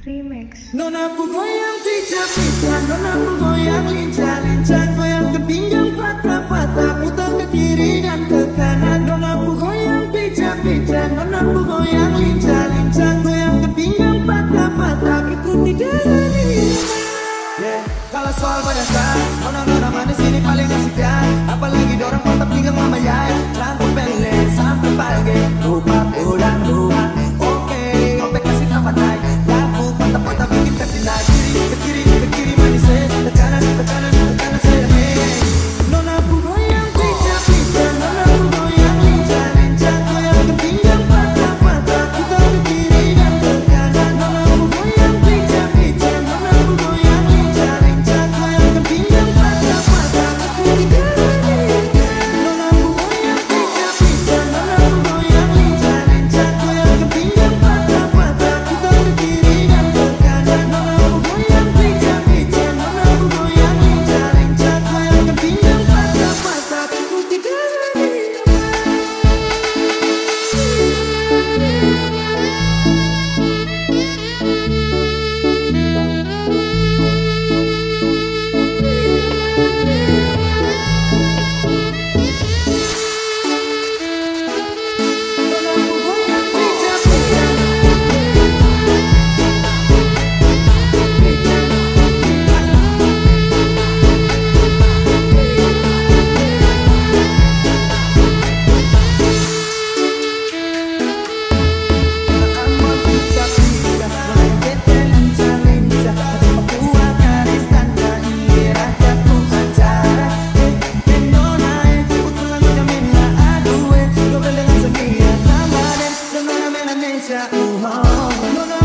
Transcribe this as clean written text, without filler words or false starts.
Remix. Nona aku goyang pijak-pijak, nona aku goyang lincah-lincah, goyang ke pinggang patah-patah, putar ke kiri dan ke kanan. Nona aku goyang pijak-pijak, nona aku goyang lincah-lincah, goyang ke pinggang patah-patah, ikuti jalan ini. Kalau soal banyakkan, nona manis ini paling asik ya. Apalagi dorang mantap pinggang mama ya. Rambut pendek sampai pagi, rupa udah rumah. Oke, oke kasih tambah naik. Mantap bikin kasih naik. Ke kiri manis ke kanan saya. Nona aku goyang pijak-pijak, nona aku goyang lincah-lincah, goyang ke pinggang patah-patah, putar ke kiri dan ke kanan. Nona aku goyang pijak-pijak, nona aku goyang lincah-lincah, goyang ke pinggang patah-patah, ikuti jalan. Nona aku goyang pijak-pijak, nona aku goyang lincah-lincah, goyang ke pinggang patah-patah, putar ke kiri dan ke kanan. Nona aku goyang pijak-pijak, nona aku goyang lincah-lincah, goyang ke pinggang patah-patah, ikuti jalan. No, no.